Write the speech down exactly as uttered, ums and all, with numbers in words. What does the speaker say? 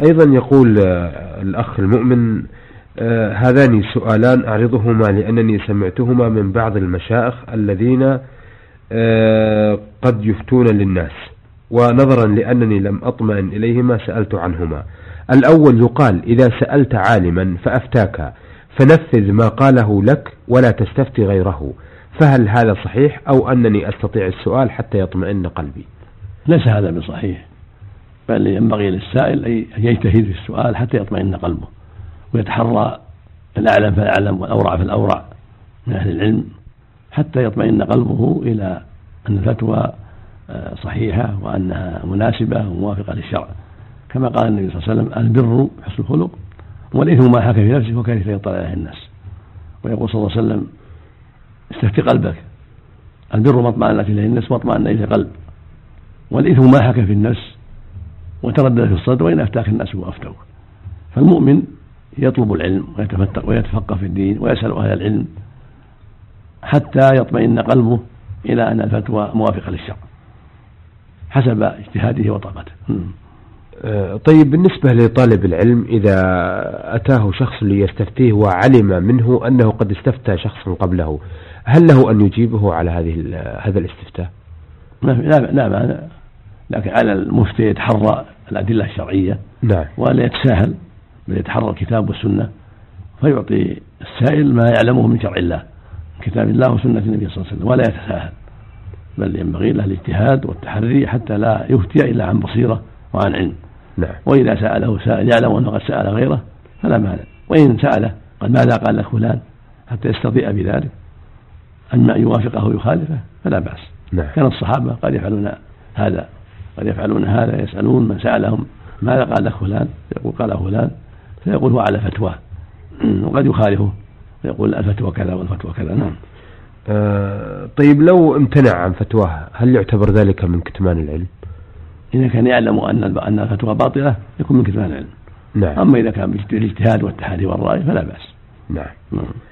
أيضا يقول الأخ المؤمن: هذان سؤالان أعرضهما لأنني سمعتهما من بعض المشايخ الذين قد يفتون للناس، ونظرا لأنني لم أطمئن إليهما سألت عنهما. الأول يقال: إذا سألت عالما فأفتاك فنفذ ما قاله لك ولا تستفتي غيره، فهل هذا صحيح أو أنني أستطيع السؤال حتى يطمئن قلبي؟ ليس هذا بصحيح، بل ينبغي للسائل أن يجتهد في السؤال حتى يطمئن قلبه، ويتحرى الأعلم فالأعلم والأورع فالأورع من أهل العلم حتى يطمئن قلبه إلى أن الفتوى صحيحة وأنها مناسبة وموافقة للشرع، كما قال النبي صلى الله عليه وسلم: البر حسن الخلق والإثم ما حكى في نفسه وكيف يطلع عليه الناس. ويقول صلى الله عليه وسلم: استفتي قلبك، البر ما اطمأنت إليه النفس واطمأن إليه القلب، والإثم ما حكى في النفس وتردد في الصدر وإن أفتاك الناس وأفتوك. فالمؤمن يطلب العلم ويتفقه في الدين ويسأل أهل العلم حتى يطمئن قلبه إلى أن الفتوى موافقة للشرع حسب اجتهاده وطاقته. طيب، بالنسبة لطالب العلم إذا أتاه شخص ليستفتيه وعلم منه أنه قد استفتى شخصا قبله، هل له أن يجيبه على هذه هذا الاستفتاء؟ لا لا معنى، لكن على المفتي يتحرى الأدلة الشرعية، نعم، ولا يتساهل بل يتحرى الكتاب والسنة، فيعطي السائل ما يعلمه من شرع الله، من كتاب الله وسنة النبي صلى الله عليه وسلم، ولا يتساهل، بل ينبغي له الاجتهاد والتحري حتى لا يفتي إلا عن بصيرة وعن علم. نعم. وإذا سأله سائل يعلم أنه قد سأل غيره فلا مانع، وإن سأله قد ماذا قال لك فلان حتى يستضيء بذلك أما أن يوافقه ويخالفه فلا بأس. نعم. كان الصحابة قد يفعلون هذا، قد يفعلون هذا، يسألون من سألهم ماذا قال لك فلان، يقول قال فلان، فيقول هو على فتوى، وقد يخالفه ويقول الفتوى كذا والفتوى كذا. نعم. آه طيب، لو امتنع عن فتواه هل يعتبر ذلك من كتمان العلم؟ إذا كان يعلم أن أن الفتوى باطلة يكون من كتمان العلم. نعم. أما إذا كان بالاجتهاد والتحري والرأي فلا بأس. نعم.